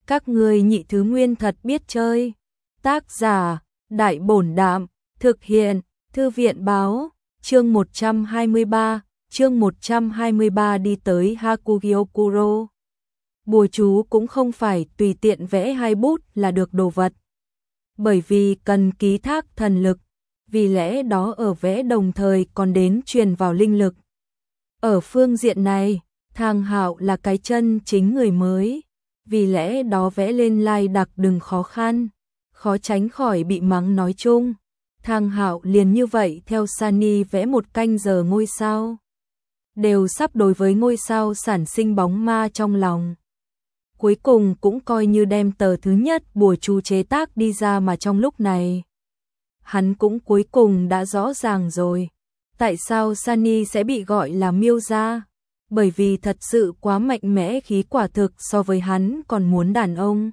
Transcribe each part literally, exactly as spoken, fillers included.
Các ngươi nhị thứ nguyên thật biết chơi. Tác giả, Đại Bổn Đạm, thực hiện, Thư viện Báo, chương một trăm hai mươi ba, chương một trăm hai mươi ba đi tới Hakugyokuro. Bùa chú cũng không phải tùy tiện vẽ hai bút là được đồ vật. Bởi vì cần ký thác thần lực, vì lẽ đó ở vẽ đồng thời còn đến truyền vào linh lực. Ở phương diện này, Thang Hạo là cái chân chính người mới, vì lẽ đó vẽ lên lai đặc đừng khó khăn, khó tránh khỏi bị mắng nói chung. Thang Hạo liền như vậy theo Sunny vẽ một canh giờ ngôi sao. Đều sắp đối với ngôi sao sản sinh bóng ma trong lòng. Cuối cùng cũng coi như đem tờ thứ nhất bùa chú chế tác đi ra mà trong lúc này. Hắn cũng cuối cùng đã rõ ràng rồi. Tại sao Sunny sẽ bị gọi là miêu gia? Bởi vì thật sự quá mạnh mẽ, khí quả thực so với hắn còn muốn đàn ông.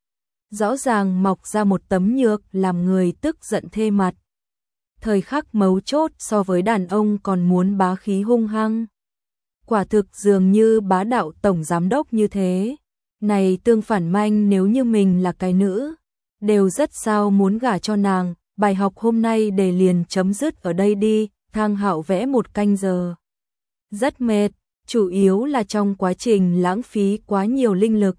Rõ ràng mọc ra một tấm nhược làm người tức giận thê mặt. Thời khắc mấu chốt so với đàn ông còn muốn bá khí hung hăng. Quả thực dường như bá đạo tổng giám đốc như thế. Này tương phản manh, nếu như mình là cái nữ, đều rất sao muốn gả cho nàng. Bài học hôm nay để liền chấm dứt ở đây đi. Thang Hạo vẽ một canh giờ. Rất mệt, chủ yếu là trong quá trình lãng phí quá nhiều linh lực.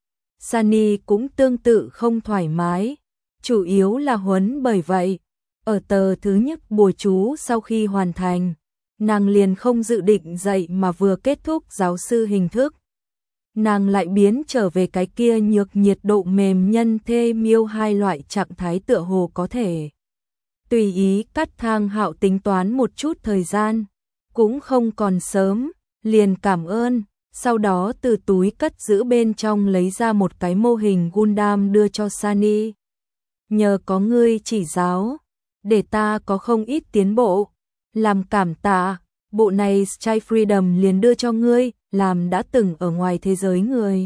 Sunny cũng tương tự không thoải mái, chủ yếu là huấn. Bởi vậy, ở tờ thứ nhất bùa chú sau khi hoàn thành, nàng liền không dự định dạy mà vừa kết thúc giáo sư hình thức. Nàng lại biến trở về cái kia nhược nhiệt độ mềm nhân thê miêu hai loại trạng thái tựa hồ có thể. Tùy ý cắt. Thang Hạo tính toán một chút thời gian, cũng không còn sớm, liền cảm ơn, sau đó từ túi cất giữ bên trong lấy ra một cái mô hình Gundam đưa cho Sunny. Nhờ có ngươi chỉ giáo, để ta có không ít tiến bộ, làm cảm tạ, bộ này Sky Freedom liền đưa cho ngươi, làm đã từng ở ngoài thế giới người.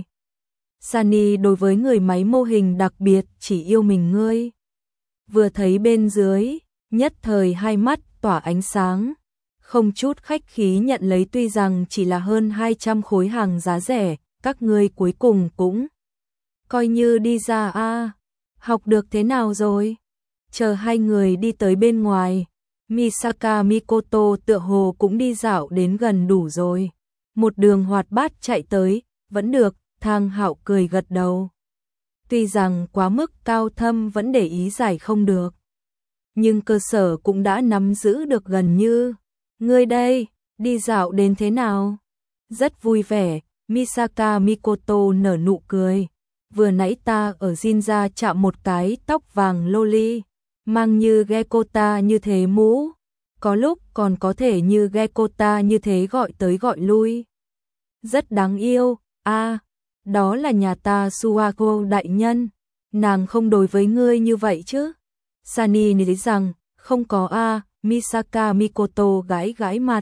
Sunny đối với người máy mô hình đặc biệt chỉ yêu mình ngươi. Vừa thấy bên dưới, nhất thời hai mắt tỏa ánh sáng, không chút khách khí nhận lấy, tuy rằng chỉ là hơn hai trăm khối hàng giá rẻ, các ngươi cuối cùng cũng coi như đi ra a. À, học được thế nào rồi? Chờ hai người đi tới bên ngoài, Misaka Mikoto tựa hồ cũng đi dạo đến gần đủ rồi. Một đường hoạt bát chạy tới, vẫn được. Thang Hạo cười gật đầu. Tuy rằng quá mức cao thâm vẫn để ý giải không được, nhưng cơ sở cũng đã nắm giữ được gần như. Ngươi đây, đi dạo đến thế nào? Rất vui vẻ, Misaka Mikoto nở nụ cười. Vừa nãy ta ở Jinja chạm một cái tóc vàng loli, mang như Gekota như thế mũ, có lúc còn có thể như Gekota như thế gọi tới gọi lui. Rất đáng yêu. A, à, đó là nhà ta Suwako đại nhân, nàng không đối với ngươi như vậy chứ? Sunny nói rằng, không có a. À, Misaka Mikoto gãi gãi mặt.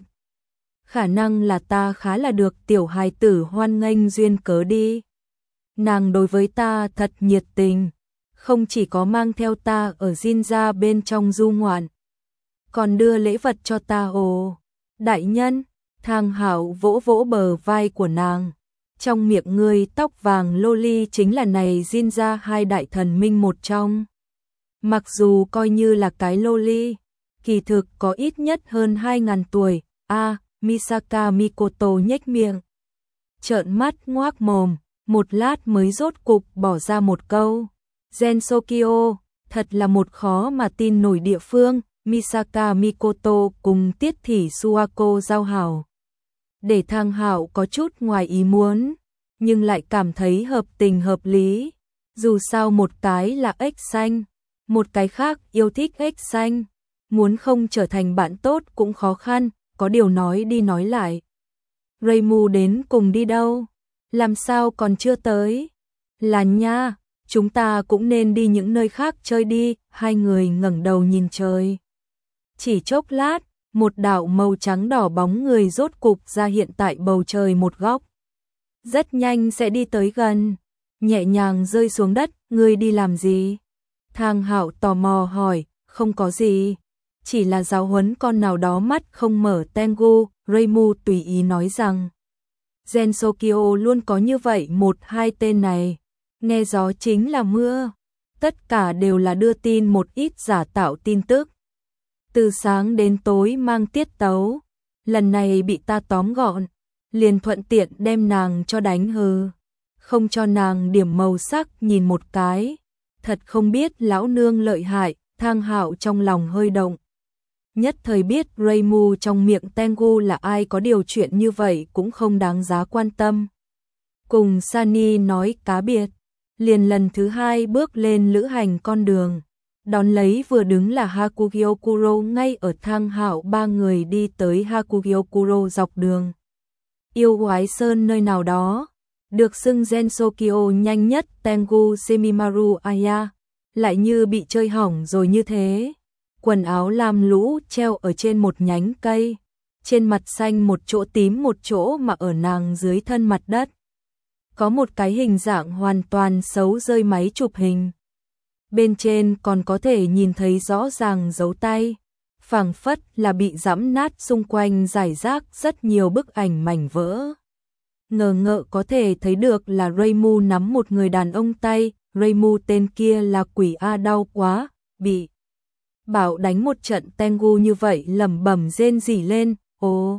Khả năng là ta khá là được tiểu hài tử hoan nghênh duyên cớ đi. Nàng đối với ta thật nhiệt tình, không chỉ có mang theo ta ở Jinja bên trong du ngoạn, còn đưa lễ vật cho ta. Ồ, đại nhân. Thang Hạo vỗ vỗ bờ vai của nàng. Trong miệng ngươi tóc vàng loli chính là này Jinja hai đại thần minh một trong. Mặc dù coi như là cái loli, kỳ thực có ít nhất hơn hai ngàn tuổi. A, à, Misaka Mikoto nhếch miệng, trợn mắt ngoác mồm, một lát mới rốt cục bỏ ra một câu. Gensokyo, thật là một khó mà tin nổi địa phương. Misaka Mikoto cùng Tiết Thỉ Suwako giao hảo, để Thang Hạo có chút ngoài ý muốn, nhưng lại cảm thấy hợp tình hợp lý. Dù sao một cái là ếch xanh, một cái khác yêu thích ếch xanh, muốn không trở thành bạn tốt cũng khó khăn. Có điều nói đi nói lại, Reimu đến cùng đi đâu? Làm sao còn chưa tới? Là nha, chúng ta cũng nên đi những nơi khác chơi đi. Hai người ngẩng đầu nhìn trời. Chỉ chốc lát, một đạo màu trắng đỏ bóng người rốt cục ra hiện tại bầu trời một góc. Rất nhanh sẽ đi tới gần, nhẹ nhàng rơi xuống đất. Ngươi đi làm gì? Thang Hạo tò mò hỏi. Không có gì, chỉ là giáo huấn con nào đó mắt không mở Tengu. Reimu tùy ý nói rằng, Gensokyo luôn có như vậy một hai tên này. nghe gió chính là mưa, tất cả đều là đưa tin một ít giả tạo tin tức. Từ sáng đến tối mang tiết tấu, lần này bị ta tóm gọn, liền thuận tiện đem nàng cho đánh hư, không cho nàng điểm màu sắc nhìn một cái, thật không biết lão nương lợi hại, Thang Hạo trong lòng hơi động. Nhất thời biết Reimu trong miệng Tengu là ai, có điều chuyện như vậy cũng không đáng giá quan tâm. Cùng Sunny nói cá biệt, liền lần thứ hai bước lên lữ hành con đường. Đón lấy vừa đứng là Hakugyokuro, ngay ở Thang Hạo ba người đi tới Hakugyokuro dọc đường. Yêu quái sơn nơi nào đó, được xưng Gensokyo nhanh nhất Tengu Semimaru Aya, lại như bị chơi hỏng rồi như thế. Quần áo lam lũ treo ở trên một nhánh cây, trên mặt xanh một chỗ tím một chỗ, mà ở nàng dưới thân mặt đất có một cái hình dạng hoàn toàn xấu rơi máy chụp hình. Bên trên còn có thể nhìn thấy rõ ràng dấu tay, phảng phất là bị giẫm nát, xung quanh rải rác rất nhiều bức ảnh mảnh vỡ. Ngờ ngợ có thể thấy được là Reimu nắm một người đàn ông tay, Reimu tên kia là quỷ A, đau quá, bị bảo đánh một trận Tengu như vậy, lẩm bẩm rên rỉ lên, ồ.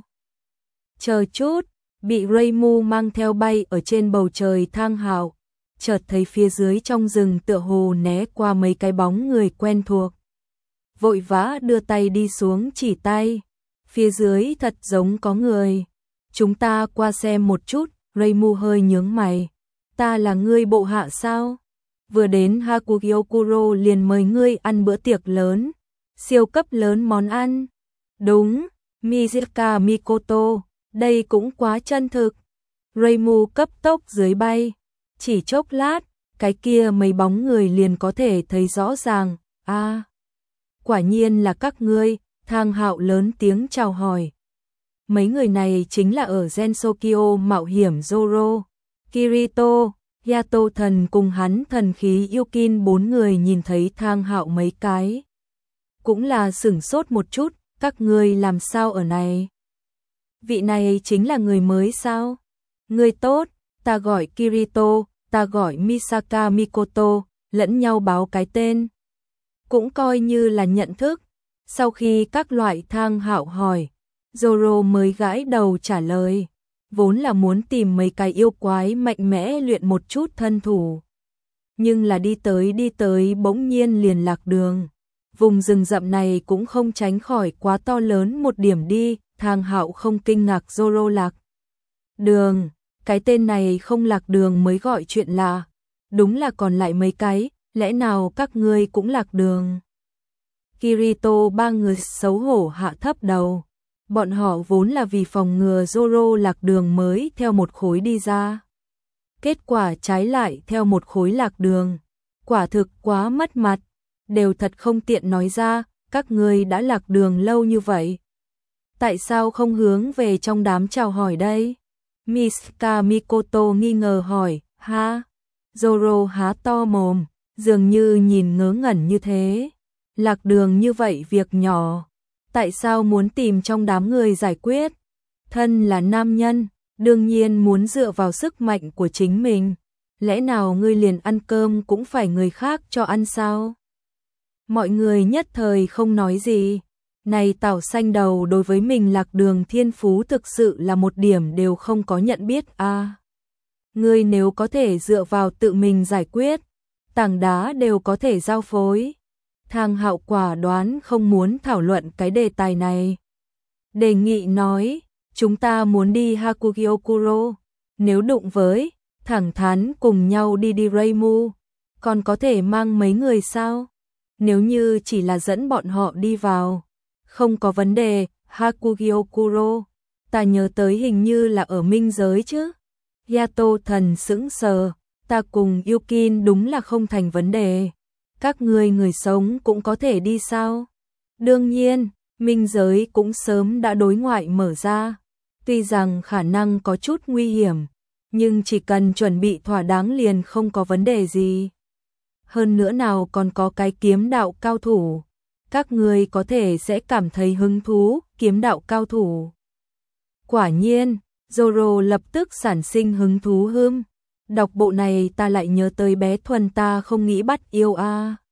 Chờ chút, bị Reimu mang theo bay ở trên bầu trời. Thang Hạo chợt thấy phía dưới trong rừng tựa hồ né qua mấy cái bóng người quen thuộc. Vội vã đưa tay đi xuống chỉ tay, phía dưới thật giống có người. Chúng ta qua xem một chút. Reimu hơi nhướng mày, ta là ngươi bộ hạ sao? Vừa đến Hakugyokuro liền mời ngươi ăn bữa tiệc lớn, siêu cấp lớn món ăn. Đúng, Mizuka Mikoto, đây cũng quá chân thực. Reimu cấp tốc dưới bay, chỉ chốc lát, cái kia mấy bóng người liền có thể thấy rõ ràng. A, à, quả nhiên là các ngươi. Thang Hạo lớn tiếng chào hỏi. Mấy người này chính là ở Gensokyo mạo hiểm Zoro, Kirito, Yato thần cùng hắn thần khí Yukin. Bốn người nhìn thấy Thang Hạo mấy cái cũng là sửng sốt một chút, các ngươi làm sao ở này? Vị này chính là người mới sao? Người tốt, ta gọi Kirito, ta gọi Misaka Mikoto, lẫn nhau báo cái tên, cũng coi như là nhận thức. Sau khi các loại Thang Hạo hỏi, Zoro mới gãi đầu trả lời, vốn là muốn tìm mấy cái yêu quái mạnh mẽ luyện một chút thân thủ, nhưng là đi tới đi tới bỗng nhiên liền lạc đường. Vùng rừng rậm này cũng không tránh khỏi quá to lớn một điểm đi. Thang Hạo không kinh ngạc Zoro lạc đường, cái tên này không lạc đường mới gọi chuyện lạ. Đúng là còn lại mấy cái, lẽ nào các ngươi cũng lạc đường? Kirito ba người xấu hổ hạ thấp đầu. Bọn họ vốn là vì phòng ngừa Zoro lạc đường mới theo một khối đi ra. Kết quả trái lại theo một khối lạc đường. Quả thực quá mất mặt. Đều thật không tiện nói ra, các ngươi đã lạc đường lâu như vậy, tại sao không hướng về trong đám chào hỏi đây? Misaka Mikoto nghi ngờ hỏi. Ha? Zoro há to mồm, dường như nhìn ngớ ngẩn như thế. Lạc đường như vậy việc nhỏ, tại sao muốn tìm trong đám người giải quyết? Thân là nam nhân, đương nhiên muốn dựa vào sức mạnh của chính mình. Lẽ nào ngươi liền ăn cơm cũng phải người khác cho ăn sao? Mọi người nhất thời không nói gì. Này Tảo Xanh Đầu đối với mình lạc đường thiên phú thực sự là một điểm đều không có nhận biết a. À, ngươi nếu có thể dựa vào tự mình giải quyết, tảng đá đều có thể giao phối. Thang Hạo quả đoán không muốn thảo luận cái đề tài này. Đề nghị nói, chúng ta muốn đi Hakugyokuro, nếu đụng với, thẳng thắn cùng nhau đi đi Reimu, còn có thể mang mấy người sao? Nếu như chỉ là dẫn bọn họ đi vào, không có vấn đề. Hakugyokuro, ta nhớ tới hình như là ở minh giới chứ? Yato thần sững sờ, ta cùng Yukin đúng là không thành vấn đề. Các ngươi người sống cũng có thể đi sao? Đương nhiên, minh giới cũng sớm đã đối ngoại mở ra. Tuy rằng khả năng có chút nguy hiểm, nhưng chỉ cần chuẩn bị thỏa đáng liền không có vấn đề gì. Hơn nữa nào còn có cái kiếm đạo cao thủ. Các ngươi có thể sẽ cảm thấy hứng thú, kiếm đạo cao thủ. Quả nhiên, Zoro lập tức sản sinh hứng thú hưm. Đọc bộ này ta lại nhớ tới bé Thuần ta không nghĩ bắt yêu a.